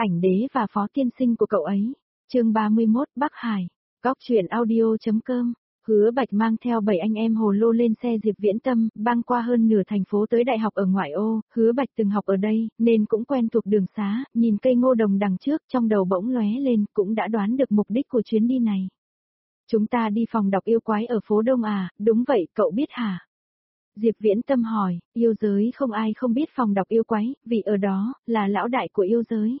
Ảnh đế và phó tiên sinh của cậu ấy. Chương 31 Bắc Hải. Góc truyện audio.com. Hứa Bạch mang theo 7 anh em hồ lô lên xe Diệp Viễn Tâm, băng qua hơn nửa thành phố tới đại học ở ngoại ô. Hứa Bạch từng học ở đây, nên cũng quen thuộc đường xá, nhìn cây ngô đồng đằng trước trong đầu bỗng lóe lên, cũng đã đoán được mục đích của chuyến đi này. Chúng ta đi phòng đọc yêu quái ở phố Đông à, đúng vậy, cậu biết hả? Diệp Viễn Tâm hỏi, yêu giới không ai không biết phòng đọc yêu quái, vì ở đó, là lão đại của yêu giới.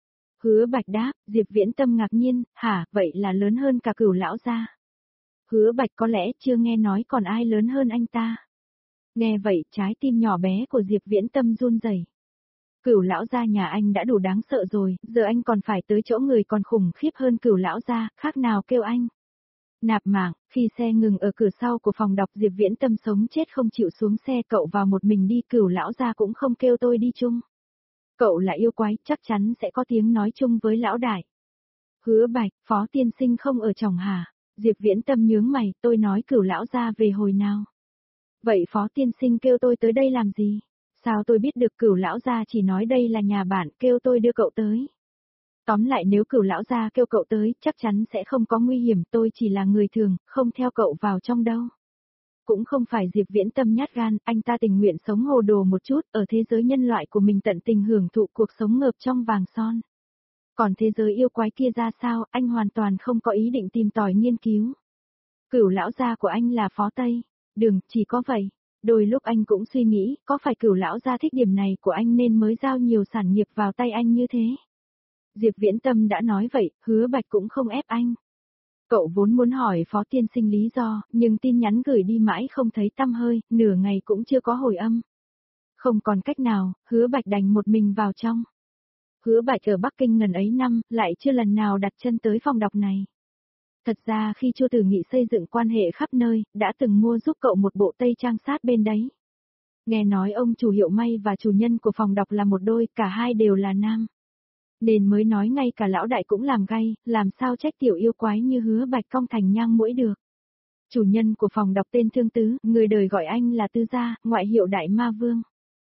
Hứa Bạch đáp, Diệp Viễn Tâm ngạc nhiên, hả, vậy là lớn hơn cả Cửu lão gia. Hứa Bạch có lẽ chưa nghe nói còn ai lớn hơn anh ta. Nghe vậy, trái tim nhỏ bé của Diệp Viễn Tâm run rẩy. Cửu lão gia nhà anh đã đủ đáng sợ rồi, giờ anh còn phải tới chỗ người còn khủng khiếp hơn Cửu lão gia, khác nào kêu anh. Nạp mạng, khi xe ngừng ở cửa sau của phòng đọc Diệp Viễn Tâm sống chết không chịu xuống xe, cậu vào một mình đi, Cửu lão gia cũng không kêu tôi đi chung. Cậu là yêu quái, chắc chắn sẽ có tiếng nói chung với lão đại. Hứa Bạch, phó tiên sinh không ở trong hả? Diệp Viễn Tâm nhướng mày, tôi nói Cửu lão gia về hồi nào? Vậy phó tiên sinh kêu tôi tới đây làm gì? Sao tôi biết được? Cửu lão gia chỉ nói đây là nhà bạn, kêu tôi đưa cậu tới. Tóm lại nếu Cửu lão gia kêu cậu tới, chắc chắn sẽ không có nguy hiểm, tôi chỉ là người thường, không theo cậu vào trong đâu. Cũng không phải Diệp Viễn Tâm nhát gan, anh ta tình nguyện sống hồ đồ một chút, ở thế giới nhân loại của mình tận tình hưởng thụ cuộc sống ngợp trong vàng son. Còn thế giới yêu quái kia ra sao, anh hoàn toàn không có ý định tìm tòi nghiên cứu. Cửu lão gia của anh là phó Tây. Đừng, chỉ có vậy. Đôi lúc anh cũng suy nghĩ, có phải Cửu lão gia thích điểm này của anh nên mới giao nhiều sản nghiệp vào tay anh như thế. Diệp Viễn Tâm đã nói vậy, Hứa Bạch cũng không ép anh. Cậu vốn muốn hỏi phó tiên sinh lý do, nhưng tin nhắn gửi đi mãi không thấy tăm hơi, nửa ngày cũng chưa có hồi âm. Không còn cách nào, Hứa Bạch đành một mình vào trong. Hứa Bạch ở Bắc Kinh ngần ấy năm, lại chưa lần nào đặt chân tới phòng đọc này. Thật ra khi Chu Tử Nghị xây dựng quan hệ khắp nơi, đã từng mua giúp cậu một bộ tây trang sát bên đấy. Nghe nói ông chủ hiệu may và chủ nhân của phòng đọc là một đôi, cả hai đều là nam. Nên mới nói ngay cả lão đại cũng làm gay, làm sao trách tiểu yêu quái như Hứa Bạch cong thành nhang mũi được. Chủ nhân của phòng đọc tên Thương Tứ, người đời gọi anh là Tư Gia, ngoại hiệu Đại Ma Vương.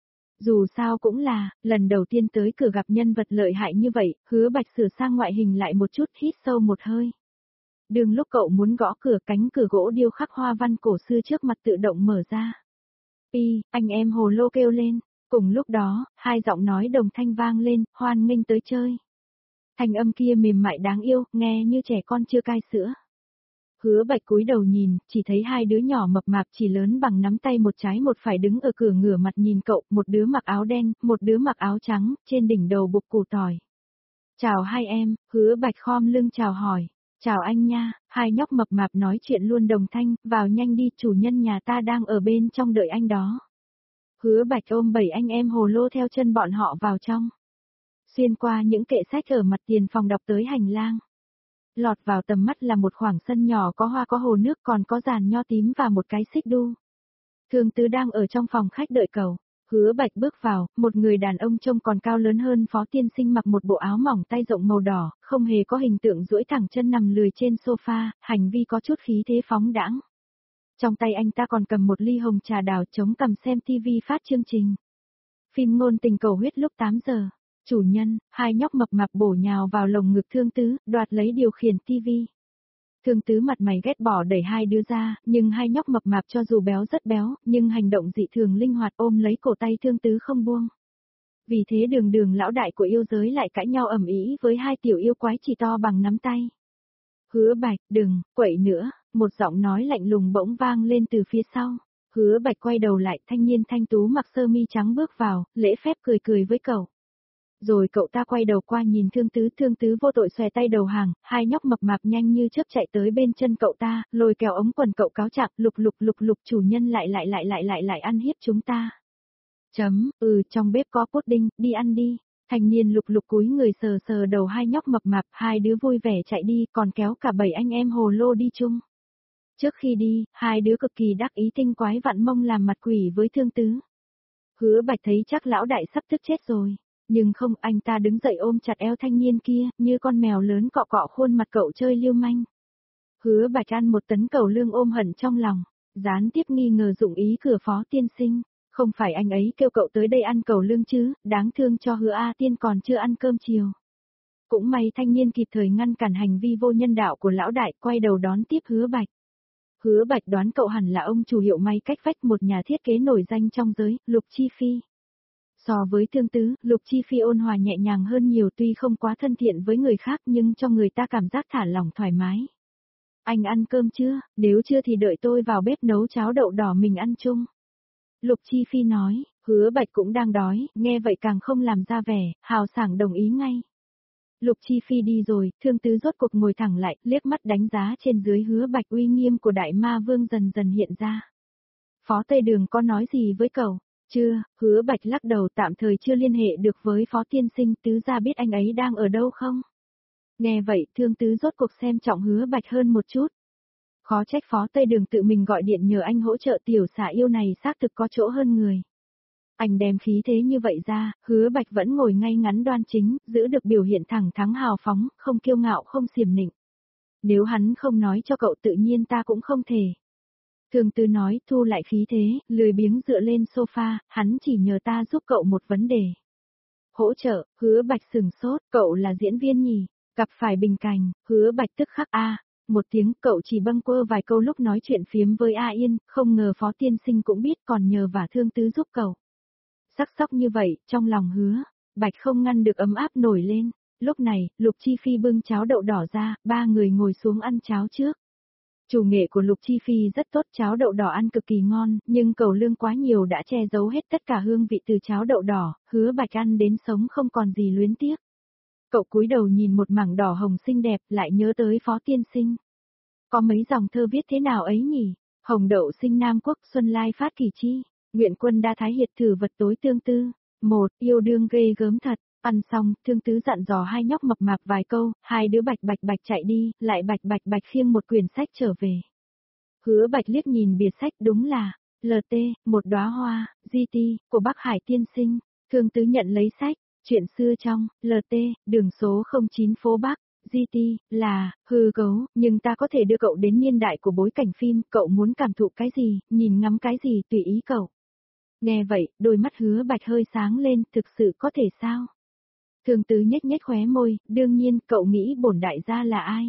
Dù sao cũng là, lần đầu tiên tới cửa gặp nhân vật lợi hại như vậy, Hứa Bạch sửa sang ngoại hình lại một chút, hít sâu một hơi. Đừng lúc cậu muốn gõ cửa, cánh cửa gỗ điêu khắc hoa văn cổ xưa trước mặt tự động mở ra. Anh em hồ lô kêu lên. Cùng lúc đó, hai giọng nói đồng thanh vang lên, hoan nghênh tới chơi. Thanh âm kia mềm mại đáng yêu, nghe như trẻ con chưa cai sữa. Hứa Bạch cúi đầu nhìn, chỉ thấy hai đứa nhỏ mập mạp chỉ lớn bằng nắm tay một trái một phải đứng ở cửa ngửa mặt nhìn cậu, một đứa mặc áo đen, một đứa mặc áo trắng, trên đỉnh đầu buộc củ tỏi. Chào hai em, Hứa Bạch khom lưng chào hỏi. Chào anh nha, hai nhóc mập mạp nói chuyện luôn đồng thanh, vào nhanh đi, chủ nhân nhà ta đang ở bên trong đợi anh đó. Hứa Bạch ôm 7 anh em hồ lô theo chân bọn họ vào trong. Xuyên qua những kệ sách ở mặt tiền phòng đọc tới hành lang. Lọt vào tầm mắt là một khoảng sân nhỏ có hoa có hồ nước, còn có giàn nho tím và một cái xích đu. Thương Tứ đang ở trong phòng khách đợi cậu. Hứa Bạch bước vào, một người đàn ông trông còn cao lớn hơn phó tiên sinh, mặc một bộ áo mỏng tay rộng màu đỏ, không hề có hình tượng, duỗi thẳng chân nằm lười trên sofa, hành vi có chút khí thế phóng đãng. Trong tay anh ta còn cầm một ly hồng trà đào, chống cằm xem TV phát chương trình. Phim ngôn tình cầu huyết lúc 8 giờ. Chủ nhân, hai nhóc mập mạp bổ nhào vào lồng ngực Thương Tứ, đoạt lấy điều khiển TV. Thương Tứ mặt mày ghét bỏ đẩy hai đứa ra, nhưng hai nhóc mập mạp cho dù béo rất béo, nhưng hành động dị thường linh hoạt, ôm lấy cổ tay Thương Tứ không buông. Vì thế đường lão đại của yêu giới lại cãi nhau ầm ĩ với hai tiểu yêu quái chỉ to bằng nắm tay. Hứa Bạch, đừng, quậy nữa, một giọng nói lạnh lùng bỗng vang lên từ phía sau. Hứa Bạch quay đầu lại, thanh niên thanh tú mặc sơ mi trắng bước vào, lễ phép cười với cậu. Rồi cậu ta quay đầu qua nhìn Thương Tứ vô tội xòe tay đầu hàng, hai nhóc mập mạp nhanh như chớp chạy tới bên chân cậu ta, lôi kéo ống quần cậu cáo trạng, lục chủ nhân lại ăn hiếp chúng ta. Trong bếp có pudding, đi ăn đi. Thanh niên lục cúi người sờ sờ đầu hai nhóc mập mạp, hai đứa vui vẻ chạy đi, còn kéo cả 7 anh em hồ lô đi chung. Trước khi đi, hai đứa cực kỳ đắc ý tinh quái vặn mông làm mặt quỷ với Thương Tứ. Hứa Bạch thấy chắc lão đại sắp tức chết rồi. Nhưng không, anh ta đứng dậy ôm chặt eo thanh niên kia, như con mèo lớn cọ cọ khuôn mặt cậu chơi lưu manh. Hứa Bạch ăn một tấn cẩu lương ôm hận trong lòng, gián tiếp nghi ngờ dụng ý cửa phó tiên sinh. Không phải anh ấy kêu cậu tới đây ăn cẩu lương chứ, đáng thương cho Hứa A Tiên còn chưa ăn cơm chiều. Cũng may thanh niên kịp thời ngăn cản hành vi vô nhân đạo của lão đại, quay đầu đón tiếp Hứa Bạch. Hứa Bạch đoán cậu hẳn là ông chủ hiệu may cách vách một nhà thiết kế nổi danh trong giới, Lục Chi Phi. So với Thương Tứ, Lục Chi Phi ôn hòa nhẹ nhàng hơn nhiều, tuy không quá thân thiện với người khác nhưng cho người ta cảm giác thả lỏng thoải mái. Anh ăn cơm chưa? Nếu chưa thì đợi tôi vào bếp nấu cháo đậu đỏ mình ăn chung. Lục Chi Phi nói, Hứa Bạch cũng đang đói, nghe vậy càng không làm ra vẻ, hào sảng đồng ý ngay. Lục Chi Phi đi rồi, Thương Tứ rốt cuộc ngồi thẳng lại, liếc mắt đánh giá trên dưới Hứa Bạch, uy nghiêm của Đại Ma Vương dần dần hiện ra. Phó Tây Đường có nói gì với cậu? Chưa, Hứa Bạch lắc đầu, tạm thời chưa liên hệ được với Phó Tiên Sinh, Tứ gia biết anh ấy đang ở đâu không? Nghe vậy, Thương Tứ rốt cuộc xem trọng Hứa Bạch hơn một chút. Khó trách Phó Tây Đường tự mình gọi điện nhờ anh hỗ trợ, tiểu xà yêu này xác thực có chỗ hơn người. Anh đem khí thế như vậy ra, Hứa Bạch vẫn ngồi ngay ngắn đoan chính, giữ được biểu hiện thẳng thắn hào phóng, không kiêu ngạo không xiểm nịnh. Nếu hắn không nói cho cậu tự nhiên ta cũng không thể. Thương Tứ nói, thu lại khí thế, lười biếng dựa lên sofa, hắn chỉ nhờ ta giúp cậu một vấn đề. Hỗ trợ, Hứa Bạch sừng sốt, cậu là diễn viên nhỉ? Gặp phải bình cảnh, Hứa Bạch tức khắc một tiếng, cậu chỉ bâng quơ vài câu lúc nói chuyện phiếm với A Yên, không ngờ Phó Tiên Sinh cũng biết, còn nhờ vả Thương Tứ giúp cậu. Sắc sóc như vậy, trong lòng Hứa Bạch không ngăn được ấm áp nổi lên. Lúc này, Lục Chi Phi bưng cháo đậu đỏ ra, ba người ngồi xuống ăn cháo trước. Chủ nghệ của Lục Chi Phi rất tốt, cháo đậu đỏ ăn cực kỳ ngon, nhưng cẩu lương quá nhiều đã che giấu hết tất cả hương vị từ cháo đậu đỏ, Hứa Bạch ăn đến sống không còn gì luyến tiếc. Cậu cúi đầu nhìn một mảng đỏ hồng xinh đẹp, lại nhớ tới Phó Tiên Sinh. Có mấy dòng thơ viết thế nào ấy nhỉ? Hồng đậu sinh Nam Quốc, xuân lai phát kỳ chi. Nguyện quân đa thái hiệt thử vật tối tương tư. Một, yêu đương ghê gớm thật. Ăn xong, Thương Tứ dặn dò hai nhóc mập mạp vài câu, hai đứa bạch bạch chạy đi, lại bạch bạch khiêng một quyển sách trở về. Hứa Bạch liếc nhìn bìa sách, đúng là LT, một đóa hoa, GT, của Bắc Hải Tiên Sinh. Thương Tứ nhận lấy sách, chuyện xưa trong LT, đường số 09 phố Bắc. GT, là, hư gấu, nhưng ta có thể đưa cậu đến niên đại của bối cảnh phim, cậu muốn cảm thụ cái gì, nhìn ngắm cái gì tùy ý cậu. Nghe vậy, đôi mắt Hứa Bạch hơi sáng lên, thực sự có thể sao? Thương Tứ nhếch nhếch khóe môi, đương nhiên, cậu nghĩ bổn đại gia là ai?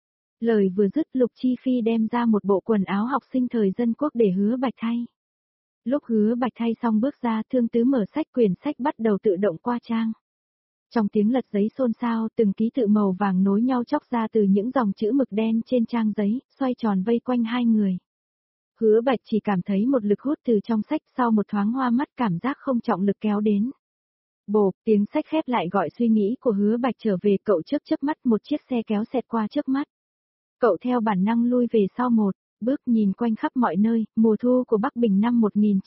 Lời vừa dứt, Lục Chi Phi đem ra một bộ quần áo học sinh thời dân quốc để Hứa Bạch thay. Lúc Hứa Bạch thay xong bước ra, Thương Tứ mở sách, quyển sách bắt đầu tự động qua trang. Trong tiếng lật giấy xôn xao, từng ký tự màu vàng nối nhau chóc ra từ những dòng chữ mực đen trên trang giấy, xoay tròn vây quanh hai người. Hứa Bạch chỉ cảm thấy một lực hút từ trong sách, sau một thoáng hoa mắt, cảm giác không trọng lực kéo đến. Bộp, tiếng sách khép lại gọi suy nghĩ của Hứa Bạch trở về, cậu chớp mắt, một chiếc xe kéo xẹt qua trước mắt. Cậu theo bản năng lui về sau một bước, nhìn quanh khắp mọi nơi, mùa thu của Bắc Bình năm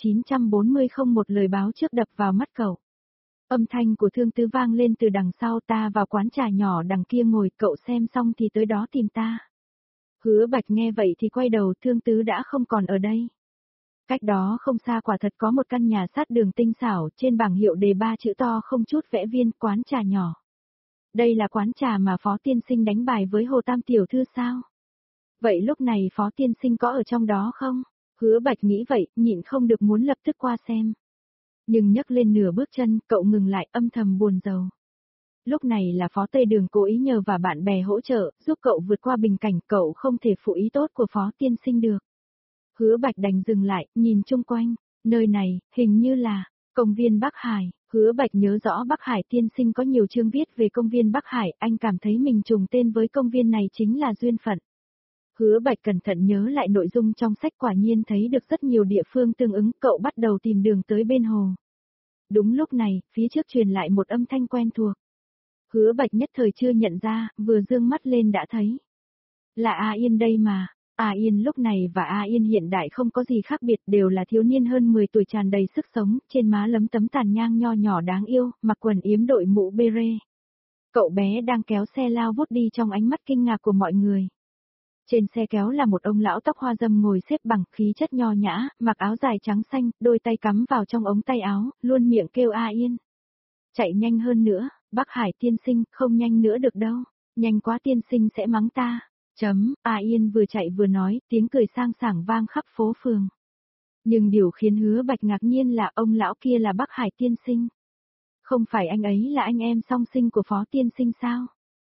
1940 không một lời báo trước đập vào mắt cậu. Âm thanh của Thương Tứ vang lên từ đằng sau, ta vào quán trà nhỏ đằng kia ngồi, cậu xem xong thì tới đó tìm ta. Hứa Bạch nghe vậy thì quay đầu, Thương Tứ đã không còn ở đây. Cách đó không xa quả thật có một căn nhà sát đường tinh xảo, trên bảng hiệu đề ba chữ to không chút vẽ viên, quán trà nhỏ. Đây là quán trà mà Phó Tiên Sinh đánh bài với Hồ Tam Tiểu Thư sao? Vậy lúc này Phó Tiên Sinh có ở trong đó không? Hứa Bạch nghĩ vậy, nhịn không được muốn lập tức qua xem. Nhưng nhấc lên nửa bước chân, cậu ngừng lại, âm thầm buồn rầu. Lúc này là Phó Tây Đường cố ý nhờ và bạn bè hỗ trợ, giúp cậu vượt qua bình cảnh, cậu không thể phụ ý tốt của Phó Tiên Sinh được. Hứa Bạch đành dừng lại, nhìn chung quanh, nơi này, hình như là công viên Bắc Hải. Hứa Bạch nhớ rõ Bắc Hải Tiên Sinh có nhiều chương viết về công viên Bắc Hải, anh cảm thấy mình trùng tên với công viên này chính là duyên phận. Hứa Bạch cẩn thận nhớ lại nội dung trong sách, quả nhiên thấy được rất nhiều địa phương tương ứng, cậu bắt đầu tìm đường tới bên hồ. Đúng lúc này, phía trước truyền lại một âm thanh quen thuộc. Hứa Bạch nhất thời chưa nhận ra, vừa dương mắt lên đã thấy. Là A Yên đây mà. A Yên lúc này và A Yên hiện đại không có gì khác biệt, đều là thiếu niên hơn 10 tuổi tràn đầy sức sống, trên má lấm tấm tàn nhang nho nhỏ đáng yêu, mặc quần yếm đội mũ beret. Cậu bé đang kéo xe lao vút đi trong ánh mắt kinh ngạc của mọi người. Trên xe kéo là một ông lão tóc hoa râm ngồi xếp bằng, khí chất nho nhã, mặc áo dài trắng xanh, đôi tay cắm vào trong ống tay áo, luôn miệng kêu A Yên. Chạy nhanh hơn nữa, Bắc Hải Tiên Sinh, không nhanh nữa được đâu, nhanh quá Tiên Sinh sẽ mắng ta. A Yên vừa chạy vừa nói, tiếng cười sang sảng vang khắp phố phường. Nhưng điều khiến Hứa Bạch ngạc nhiên là ông lão kia là Bắc Hải Tiên Sinh. Không phải anh ấy là anh em song sinh của Phó Tiên Sinh sao?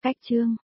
Cách chương